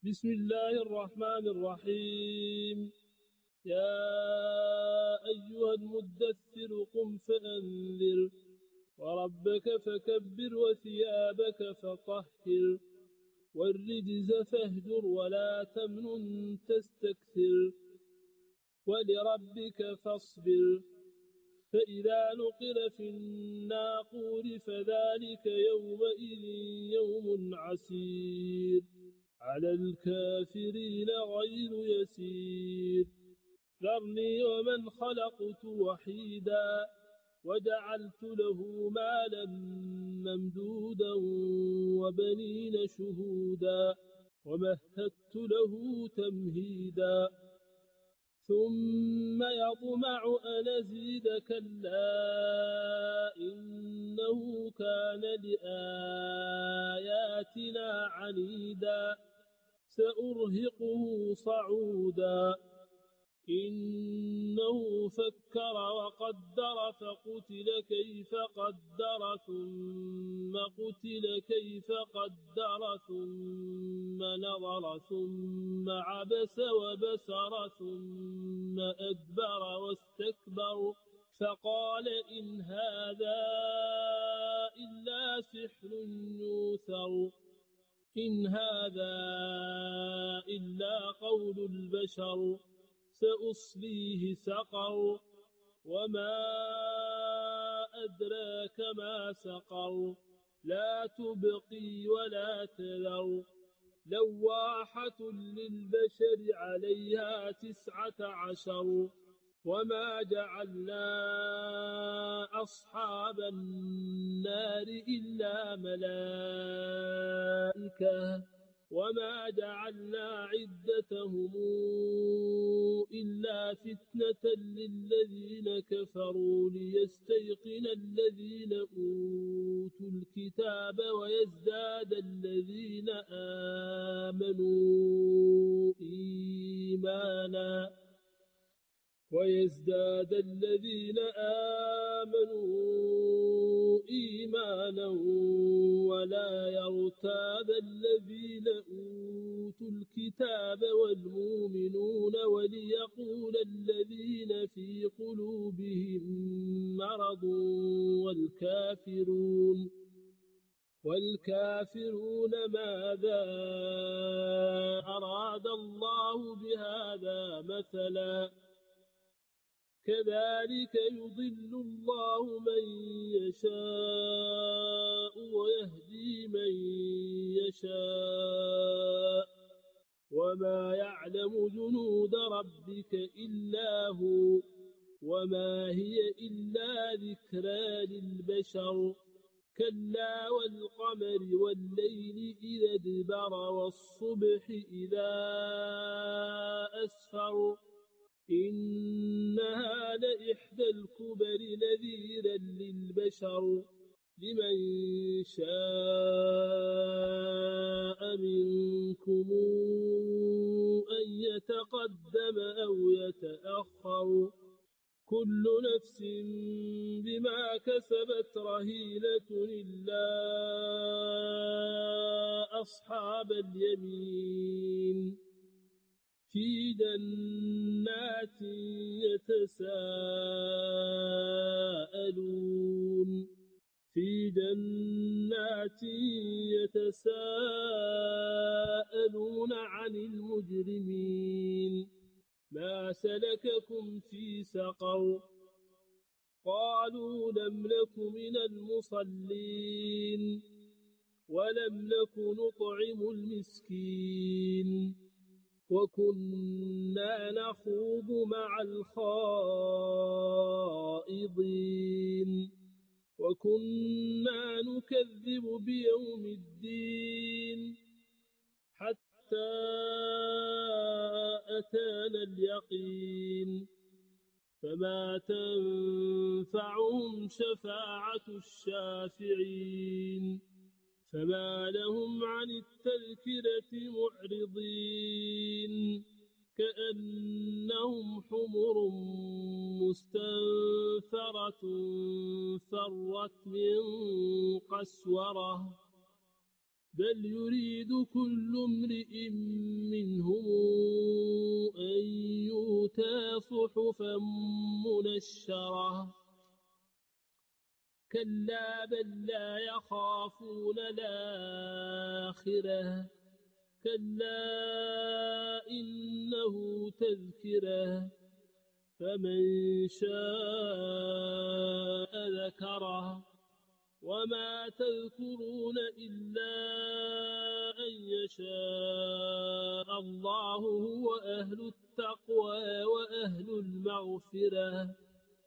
بسم الله الرحمن الرحيم. يا أيها المدثر قم فأنذر وربك فكبر وثيابك فطهر والرجز فاهجر ولا تمنن تستكثر ولربك فاصبر فإذا نقر في الناقور فذلك يومئذ يوم عسير على الكافرين غير يسير. ذرني ومن خلقت وحيدا وجعلت له مالا ممدودا وبنين شهودا ومهدت له تمهيدا ثم يطمع أن أزيد كلا إنه كان لآياتنا عنيدا سأرهقه صعودا إنه فكر وقدر فقتل كيف قدر ثم قتل كيف قدر ثم نظر ثم عبس وبسر ثم أدبر واستكبر فقال إن هذا إلا سحر يوثر إن هذا إلا قول البشر سأصليه سقر وما أدراك ما سقر لا تبقي ولا تذر لواحة للبشر عليها 19 وما جعلنا أصحاب النار إلا ملائكة وما جعلنا عدتهم إلا فتنة للذين كفروا ليستيقن الذين أوتوا الكتاب ويزداد الذين آمنوا إيمانا ولا يرتاب الذين أوتوا الكتاب والمؤمنون وليقول الذين في قلوبهم مرض والكافرون ماذا أراد الله بهذا مثلا كذلك يضل الله من يشاء ويهدي من يشاء وما يعلم جنود ربك إلا هو وما هي إلا ذكرى للبشر كلا والقمر والليل إذا ادبر والصبح إذا أسفر إنها لإحدى الكبر نذيرا للبشر لمن شاء منكم أن يتقدم أو يتأخر كل نفس بما كسبت رهينة إلا أصحاب اليمين في جنات يتساءلون عن المجرمين ما سلككم في سقر قالوا لم نك من المصلين ولم نك نطعم المسكين وكنا نخوض مع الخائضين وكنا نكذب بيوم الدين حتى أتانا اليقين فما تنفعهم شفاعة الشافعين فما لهم عن التذكرة معرضين كأنهم حمر مستنفرة فرت من قسورة بل يريد كل امرئ صحفا منشرة كلا بل لا يخافون الآخرة كلا إنه تذكرة فمن شاء ذكره وما تذكرون إلا أن يشاء الله هو أهل التقوى وأهل المغفرة